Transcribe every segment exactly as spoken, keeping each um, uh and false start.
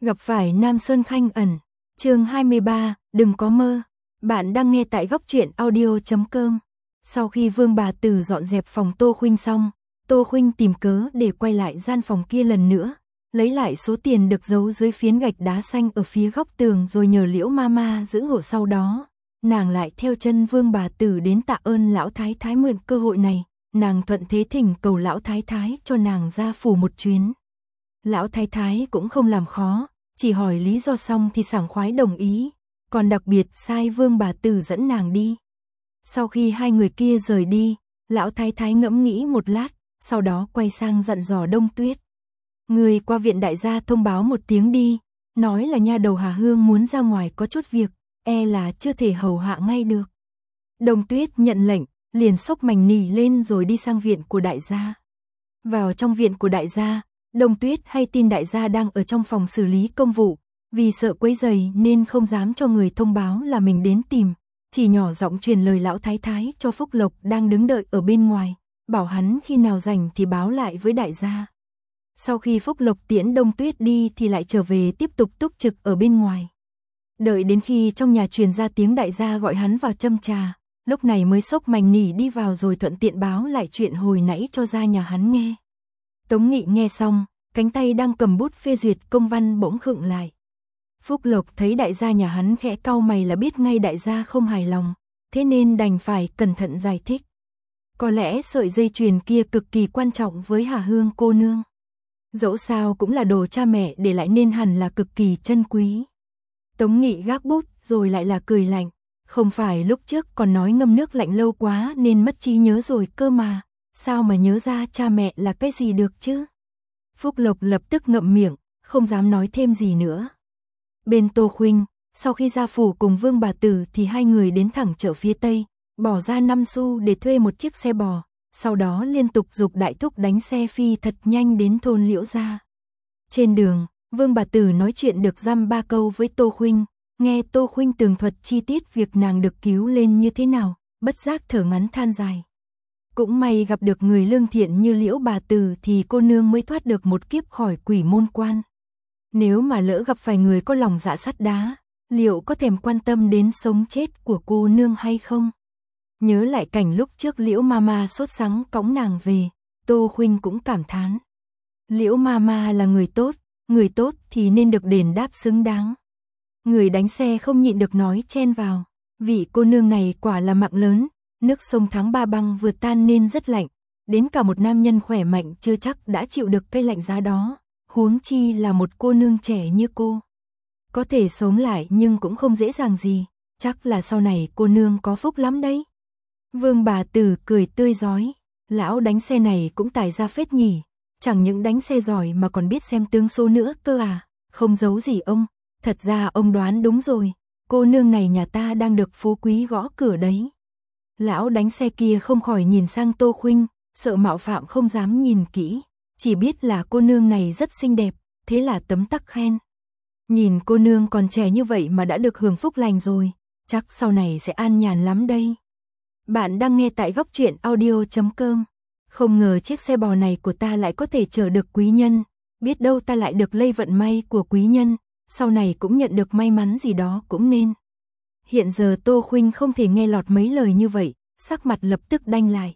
Gặp phải Nam Sơn Khanh ẩn, chương hai mươi ba, đừng có mơ. Bạn đang nghe tại góc truyện audio chấm com. Sau khi Vương bà tử dọn dẹp phòng Tô Khuynh xong, Tô Khuynh tìm cớ để quay lại gian phòng kia lần nữa, lấy lại số tiền được giấu dưới phiến gạch đá xanh ở phía góc tường rồi nhờ Liễu Mama giữ hộ. Sau đó, nàng lại theo chân Vương bà tử đến tạ ơn lão thái thái. Mượn cơ hội này, nàng thuận thế thỉnh cầu lão thái thái cho nàng ra phủ một chuyến. Lão thái thái cũng không làm khó, chỉ hỏi lý do xong thì sảng khoái đồng ý, còn đặc biệt sai Vương bà tử dẫn nàng đi. Sau khi hai người kia rời đi, lão thái thái ngẫm nghĩ một lát, sau đó quay sang dặn dò Đông Tuyết. Người qua viện đại gia thông báo một tiếng đi, nói là nha đầu Hà Hương muốn ra ngoài có chút việc, e là chưa thể hầu hạ ngay được. Đông Tuyết nhận lệnh, liền xốc mành nỉ lên rồi đi sang viện của đại gia. Vào trong viện của đại gia, Đông Tuyết hay tin đại gia đang ở trong phòng xử lý công vụ, vì sợ quấy rầy nên không dám cho người thông báo là mình đến tìm, chỉ nhỏ giọng truyền lời lão thái thái cho Phúc Lộc đang đứng đợi ở bên ngoài, bảo hắn khi nào rảnh thì báo lại với đại gia. Sau khi Phúc Lộc tiễn Đông Tuyết đi thì lại trở về tiếp tục túc trực ở bên ngoài. Đợi đến khi trong nhà truyền ra tiếng đại gia gọi hắn vào châm trà, lúc này mới xốc mành nỉ đi vào rồi thuận tiện báo lại chuyện hồi nãy cho ra nhà hắn nghe. Tống Nghị nghe xong, cánh tay đang cầm bút phê duyệt công văn bỗng khựng lại. Phúc Lộc thấy đại gia nhà hắn khẽ cau mày là biết ngay đại gia không hài lòng, thế nên đành phải cẩn thận giải thích. Có lẽ sợi dây chuyền kia cực kỳ quan trọng với Hà Hương cô nương. Dẫu sao cũng là đồ cha mẹ để lại nên hẳn là cực kỳ chân quý. Tống Nghị gác bút rồi lại là cười lạnh. Không phải lúc trước còn nói ngâm nước lạnh lâu quá nên mất trí nhớ rồi cơ mà. Sao mà nhớ ra cha mẹ là cái gì được chứ? Phúc Lộc lập tức ngậm miệng, không dám nói thêm gì nữa. Bên Tô Khuynh, sau khi ra phủ cùng Vương bà tử thì hai người đến thẳng chợ phía Tây, bỏ ra năm xu để thuê một chiếc xe bò, sau đó liên tục giục đại thúc đánh xe phi thật nhanh đến thôn Liễu gia. Trên đường, Vương bà tử nói chuyện được dăm ba câu với Tô Khuynh, nghe Tô Khuynh tường thuật chi tiết việc nàng được cứu lên như thế nào, bất giác thở ngắn than dài. Cũng may gặp được người lương thiện như Liễu bà tử thì cô nương mới thoát được một kiếp khỏi quỷ môn quan. Nếu mà lỡ gặp phải người có lòng dạ sắt đá, liệu có thèm quan tâm đến sống chết của cô nương hay không? Nhớ lại cảnh lúc trước Liễu Mama sốt sắng cõng nàng về, Tô Khuynh cũng cảm thán. Liễu Mama là người tốt, người tốt thì nên được đền đáp xứng đáng. Người đánh xe không nhịn được nói chen vào, vị cô nương này quả là mạng lớn, nước sông tháng ba băng vừa tan nên rất lạnh, đến cả một nam nhân khỏe mạnh chưa chắc đã chịu được cái lạnh giá đó, huống chi là một cô nương trẻ như cô. Có thể sống lại nhưng cũng không dễ dàng gì, chắc là sau này cô nương có phúc lắm đấy. Vương bà tử cười tươi rói, lão đánh xe này cũng tài ra phết nhỉ, chẳng những đánh xe giỏi mà còn biết xem tướng số nữa cơ à, không giấu gì ông, thật ra ông đoán đúng rồi, cô nương này nhà ta đang được phú quý gõ cửa đấy. Lão đánh xe kia không khỏi nhìn sang Tô Khuynh, sợ mạo phạm không dám nhìn kỹ, chỉ biết là cô nương này rất xinh đẹp, thế là tấm tắc khen. Nhìn cô nương còn trẻ như vậy mà đã được hưởng phúc lành rồi, chắc sau này sẽ an nhàn lắm đây. Bạn đang nghe tại góc truyện audio chấm com. Không ngờ chiếc xe bò này của ta lại có thể chở được quý nhân, biết đâu ta lại được lây vận may của quý nhân, sau này cũng nhận được may mắn gì đó cũng nên. Hiện giờ Tô Khuynh không thể nghe lọt mấy lời như vậy, sắc mặt lập tức đanh lại.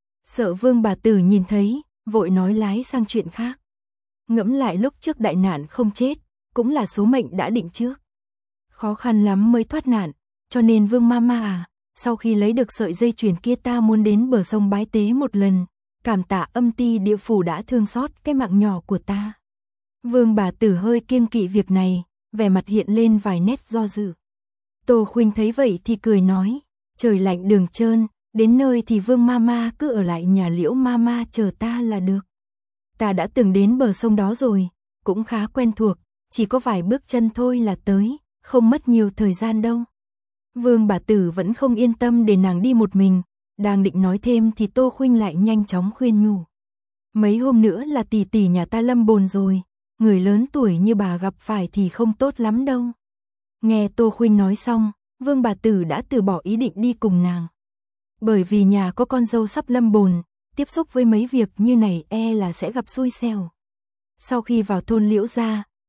Sợ Vương bà tử nhìn thấy, vội nói lái sang chuyện khác. Ngẫm lại lúc trước đại nạn không chết, cũng là số mệnh đã định trước. Khó khăn lắm mới thoát nạn, cho nên Vương Mama à, sau khi lấy được sợi dây chuyền kia ta muốn đến bờ sông bái tế một lần, cảm tạ âm ty địa phủ đã thương xót cái mạng nhỏ của ta. Vương bà tử hơi kiêng kỵ việc này, vẻ mặt hiện lên vài nét do dự. Tô Khuynh thấy vậy thì cười nói, trời lạnh đường trơn, đến nơi thì Vương Mama cứ ở lại nhà Liễu Mama chờ ta là được. Ta đã từng đến bờ sông đó rồi, cũng khá quen thuộc, chỉ có vài bước chân thôi là tới, không mất nhiều thời gian đâu. Vương bà tử vẫn không yên tâm để nàng đi một mình, đang định nói thêm thì Tô Khuynh lại nhanh chóng khuyên nhủ. Mấy hôm nữa là tỷ tỷ nhà ta lâm bồn rồi, người lớn tuổi như bà gặp phải thì không tốt lắm đâu. Nghe Tô Khuynh nói xong, Vương bà tử đã từ bỏ ý định đi cùng nàng. Bởi vì nhà có con dâu sắp lâm bồn, tiếp xúc với mấy việc như này e là sẽ gặp xui xẻo. Sau khi vào thôn Liễu gia,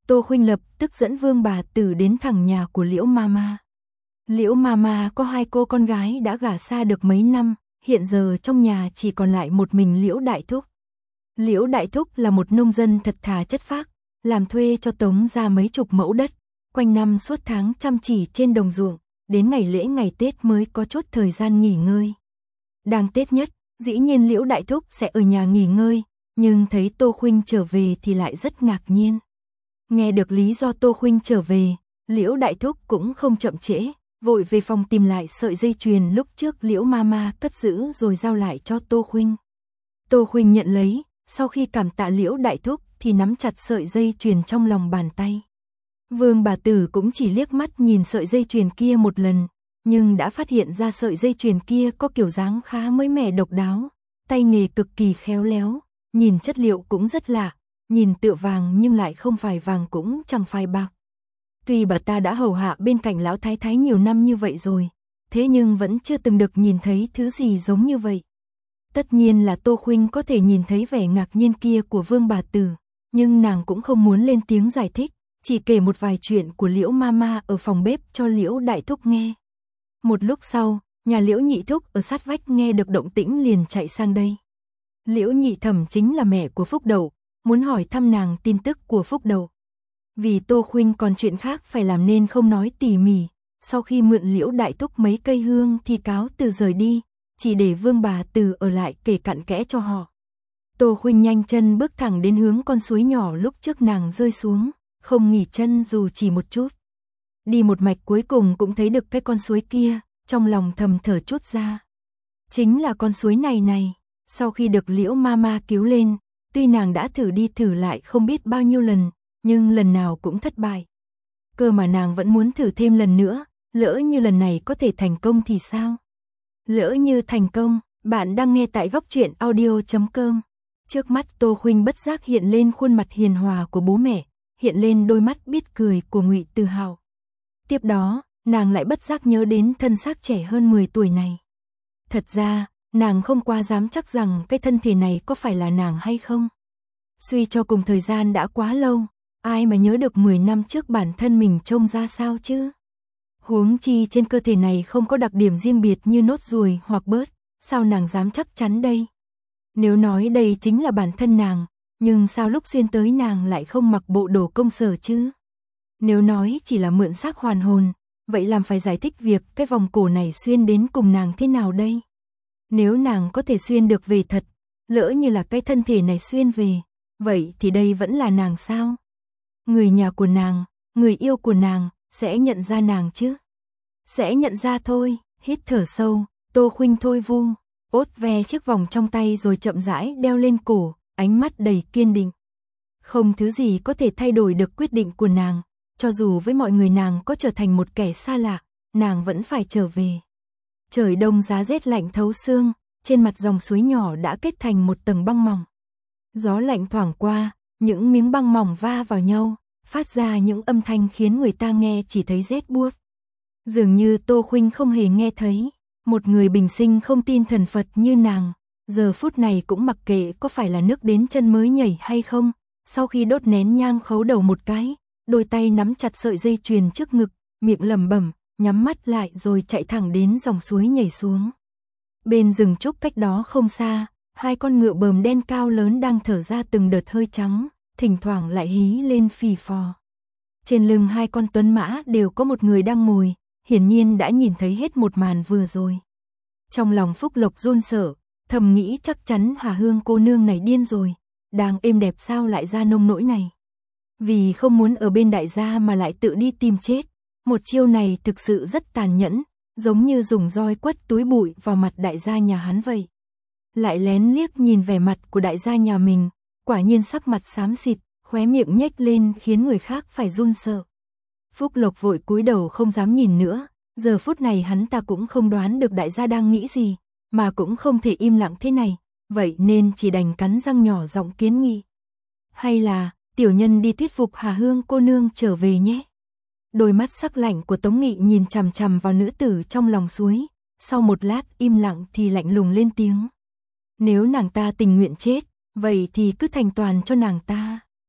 Tô Khuynh lập tức dẫn Vương bà tử đến thẳng nhà của Liễu Mama. Liễu Mama có hai cô con gái đã gả xa được mấy năm, hiện giờ trong nhà chỉ còn lại một mình Liễu Đại Thúc. Liễu Đại Thúc là một nông dân thật thà chất phác, làm thuê cho Tống gia mấy chục mẫu đất, quanh năm suốt tháng chăm chỉ trên đồng ruộng, đến ngày lễ ngày Tết mới có chút thời gian nghỉ ngơi. Đang Tết nhất, dĩ nhiên Liễu Đại Thúc sẽ ở nhà nghỉ ngơi, nhưng thấy Tô Khuynh trở về thì lại rất ngạc nhiên. Nghe được lý do Tô Khuynh trở về, Liễu Đại Thúc cũng không chậm trễ, vội về phòng tìm lại sợi dây chuyền lúc trước Liễu Mama cất giữ rồi giao lại cho Tô Khuynh. Tô Khuynh nhận lấy, sau khi cảm tạ Liễu Đại Thúc thì nắm chặt sợi dây chuyền trong lòng bàn tay. Vương bà tử cũng chỉ liếc mắt nhìn sợi dây chuyền kia một lần, nhưng đã phát hiện ra sợi dây chuyền kia có kiểu dáng khá mới mẻ độc đáo, tay nghề cực kỳ khéo léo, nhìn chất liệu cũng rất lạ, nhìn tựa vàng nhưng lại không phải vàng cũng chẳng phải bạc. Tuy bà ta đã hầu hạ bên cạnh lão thái thái nhiều năm như vậy rồi, thế nhưng vẫn chưa từng được nhìn thấy thứ gì giống như vậy. Tất nhiên là Tô Khuynh có thể nhìn thấy vẻ ngạc nhiên kia của Vương bà tử, nhưng nàng cũng không muốn lên tiếng giải thích, chỉ kể một vài chuyện của Liễu Mama ở phòng bếp cho Liễu Đại Thúc nghe. Một lúc sau, nhà Liễu Nhị Thúc ở sát vách nghe được động tĩnh liền chạy sang đây. Liễu Nhị Thẩm chính là mẹ của Phúc Đậu, muốn hỏi thăm nàng tin tức của Phúc Đậu. Vì Tô Khuynh còn chuyện khác phải làm nên không nói tỉ mỉ, sau khi mượn Liễu Đại Thúc mấy cây hương thì cáo từ rời đi, chỉ để Vương bà tử ở lại kể cặn kẽ cho họ. Tô Khuynh nhanh chân bước thẳng đến hướng con suối nhỏ lúc trước nàng rơi xuống, không nghỉ chân dù chỉ một chút. Đi một mạch cuối cùng cũng thấy được cái con suối kia, trong lòng thầm thở chút ra. Chính là con suối này này, sau khi được Liễu Mama cứu lên, tuy nàng đã thử đi thử lại không biết bao nhiêu lần, nhưng lần nào cũng thất bại. Cơ mà nàng vẫn muốn thử thêm lần nữa, lỡ như lần này có thể thành công thì sao? Lỡ như thành công, bạn đang nghe tại góc truyện audio chấm com. Trước mắt Tô Khuynh bất giác hiện lên khuôn mặt hiền hòa của bố mẹ, hiện lên đôi mắt biết cười của Ngụy Từ Hào. Tiếp đó, nàng lại bất giác nhớ đến thân xác trẻ hơn mười tuổi này. Thật ra, nàng không quá dám chắc rằng cái thân thể này có phải là nàng hay không. Suy cho cùng thời gian đã quá lâu, ai mà nhớ được mười năm trước bản thân mình trông ra sao chứ? Huống chi trên cơ thể này không có đặc điểm riêng biệt như nốt ruồi hoặc bớt, sao nàng dám chắc chắn đây? Nếu nói đây chính là bản thân nàng, nhưng sao lúc xuyên tới nàng lại không mặc bộ đồ công sở chứ? Nếu nói chỉ là mượn xác hoàn hồn, vậy làm phải giải thích việc cái vòng cổ này xuyên đến cùng nàng thế nào đây? Nếu nàng có thể xuyên được về thật, lỡ như là cái thân thể này xuyên về, vậy thì đây vẫn là nàng sao? Người nhà của nàng, người yêu của nàng, sẽ nhận ra nàng chứ? Sẽ nhận ra thôi, hít thở sâu, Tô Khuynh thôi vu, ốt ve chiếc vòng trong tay rồi chậm rãi đeo lên cổ, ánh mắt đầy kiên định. Không thứ gì có thể thay đổi được quyết định của nàng, cho dù với mọi người nàng có trở thành một kẻ xa lạ, nàng vẫn phải trở về. Trời đông giá rét lạnh thấu xương, trên mặt dòng suối nhỏ đã kết thành một tầng băng mỏng. Gió lạnh thoảng qua, những miếng băng mỏng va vào nhau, phát ra những âm thanh khiến người ta nghe chỉ thấy rét buốt. Dường như Tô Khuynh không hề nghe thấy, một người bình sinh không tin thần Phật như nàng, giờ phút này cũng mặc kệ có phải là nước đến chân mới nhảy hay không, sau khi đốt nén nhang khấu đầu một cái, đôi tay nắm chặt sợi dây chuyền trước ngực, miệng lẩm bẩm, nhắm mắt lại rồi chạy thẳng đến dòng suối nhảy xuống. Bên rừng trúc cách đó không xa, hai con ngựa bờm đen cao lớn đang thở ra từng đợt hơi trắng, thỉnh thoảng lại hí lên phì phò. Trên lưng hai con tuấn mã đều có một người đang ngồi, hiển nhiên đã nhìn thấy hết một màn vừa rồi. Trong lòng Phúc Lộc run sợ, thầm nghĩ chắc chắn Hà Hương cô nương này điên rồi, đang êm đẹp sao lại ra nông nỗi này. Vì không muốn ở bên đại gia mà lại tự đi tìm chết, một chiêu này thực sự rất tàn nhẫn, giống như dùng roi quất túi bụi vào mặt đại gia nhà hắn vậy. Lại lén liếc nhìn vẻ mặt của đại gia nhà mình, quả nhiên sắc mặt xám xịt, khóe miệng nhếch lên khiến người khác phải run sợ. Phúc Lộc vội cúi đầu không dám nhìn nữa, giờ phút này hắn ta cũng không đoán được đại gia đang nghĩ gì, mà cũng không thể im lặng thế này, vậy nên chỉ đành cắn răng nhỏ giọng kiến nghị. Hay là, tiểu nhân đi thuyết phục Hà Hương cô nương trở về nhé. Đôi mắt sắc lạnh của Tống Nghị nhìn chằm chằm vào nữ tử trong lòng suối, sau một lát im lặng thì lạnh lùng lên tiếng. Nếu nàng ta tình nguyện chết, vậy thì cứ thành toàn cho nàng ta.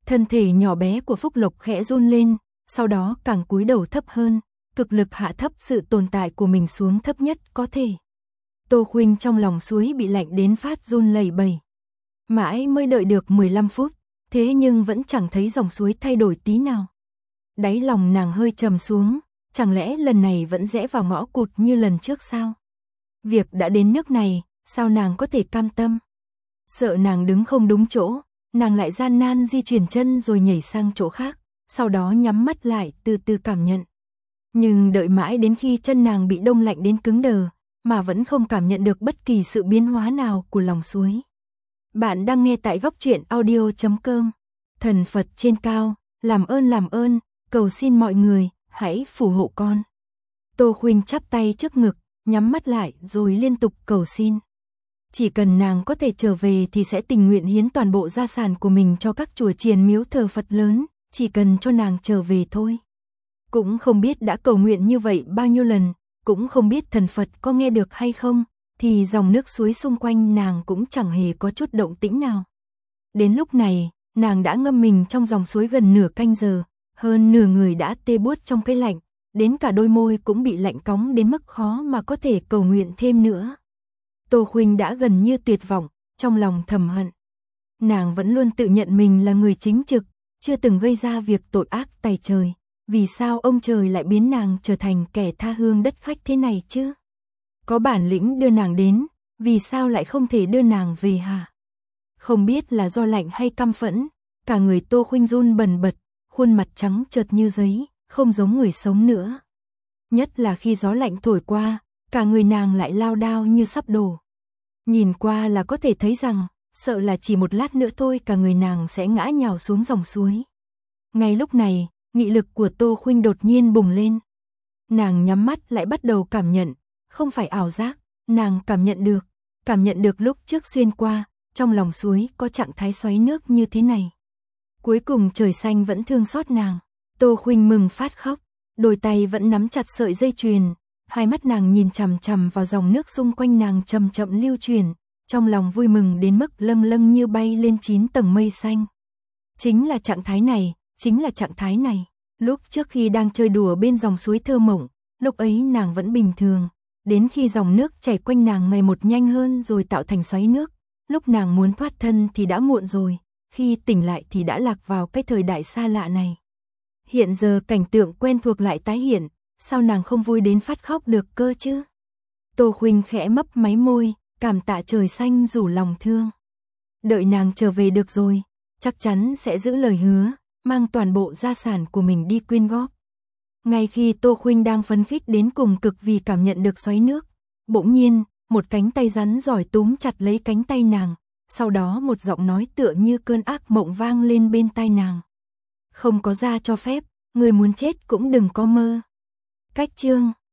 Thân thể nhỏ bé của Phúc Lộc khẽ run lên, sau đó càng cúi đầu thấp hơn, cực lực hạ thấp sự tồn tại của mình xuống thấp nhất có thể. Tô Khuynh trong lòng suối bị lạnh đến phát run lẩy bẩy. Mãi mới đợi được mười lăm phút, thế nhưng vẫn chẳng thấy dòng suối thay đổi tí nào. Đáy lòng nàng hơi trầm xuống, chẳng lẽ lần này vẫn rẽ vào ngõ cụt như lần trước sao? Việc đã đến nước này, sao nàng có thể cam tâm? Sợ nàng đứng không đúng chỗ, nàng lại gian nan di chuyển chân rồi nhảy sang chỗ khác, sau đó nhắm mắt lại từ từ cảm nhận. Nhưng đợi mãi đến khi chân nàng bị đông lạnh đến cứng đờ, mà vẫn không cảm nhận được bất kỳ sự biến hóa nào của lòng suối. Bạn đang nghe tại góc truyện audio chấm com. Thần Phật trên cao, làm ơn làm ơn, cầu xin mọi người, hãy phù hộ con. Tô Khuynh chắp tay trước ngực, nhắm mắt lại rồi liên tục cầu xin. Chỉ cần nàng có thể trở về thì sẽ tình nguyện hiến toàn bộ gia sản của mình cho các chùa chiền miếu thờ Phật lớn, chỉ cần cho nàng trở về thôi. Cũng không biết đã cầu nguyện như vậy bao nhiêu lần, cũng không biết thần Phật có nghe được hay không, thì dòng nước suối xung quanh nàng cũng chẳng hề có chút động tĩnh nào. Đến lúc này, nàng đã ngâm mình trong dòng suối gần nửa canh giờ, hơn nửa người đã tê buốt trong cái lạnh, đến cả đôi môi cũng bị lạnh cóng đến mức khó mà có thể cầu nguyện thêm nữa. Tô Khuynh đã gần như tuyệt vọng, trong lòng thầm hận. Nàng vẫn luôn tự nhận mình là người chính trực, chưa từng gây ra việc tội ác tày trời. Vì sao ông trời lại biến nàng trở thành kẻ tha hương đất khách thế này chứ? Có bản lĩnh đưa nàng đến, vì sao lại không thể đưa nàng về hả? Không biết là do lạnh hay căm phẫn, cả người Tô Khuynh run bần bật, khuôn mặt trắng chợt như giấy, không giống người sống nữa. Nhất là khi gió lạnh thổi qua, cả người nàng lại lao đao như sắp đổ. Nhìn qua là có thể thấy rằng, sợ là chỉ một lát nữa thôi cả người nàng sẽ ngã nhào xuống dòng suối. Ngay lúc này, nghị lực của Tô Khuynh đột nhiên bùng lên. Nàng nhắm mắt lại bắt đầu cảm nhận, không phải ảo giác, nàng cảm nhận được, cảm nhận được lúc trước xuyên qua, trong lòng suối có trạng thái xoáy nước như thế này. Cuối cùng trời xanh vẫn thương xót nàng, Tô Khuynh mừng phát khóc, đôi tay vẫn nắm chặt sợi dây chuyền, hai mắt nàng nhìn chằm chằm vào dòng nước xung quanh nàng chậm chậm lưu chuyển, trong lòng vui mừng đến mức lâng lâng như bay lên chín tầng mây xanh. Chính là trạng thái này, chính là trạng thái này. Lúc trước khi đang chơi đùa bên dòng suối thơ mộng, lúc ấy nàng vẫn bình thường, đến khi dòng nước chảy quanh nàng ngày một nhanh hơn rồi tạo thành xoáy nước, lúc nàng muốn thoát thân thì đã muộn rồi, khi tỉnh lại thì đã lạc vào cái thời đại xa lạ này. Hiện giờ cảnh tượng quen thuộc lại tái hiện, sao nàng không vui đến phát khóc được cơ chứ? Tô Khuynh khẽ mấp máy môi, cảm tạ trời xanh rủ lòng thương. Đợi nàng trở về được rồi, chắc chắn sẽ giữ lời hứa, mang toàn bộ gia sản của mình đi quyên góp. Ngay khi Tô Khuynh đang phấn khích đến cùng cực vì cảm nhận được xoáy nước, bỗng nhiên, một cánh tay rắn giỏi túm chặt lấy cánh tay nàng, sau đó một giọng nói tựa như cơn ác mộng vang lên bên tai nàng. Không có gia cho phép, người muốn chết cũng đừng có mơ. Cách chương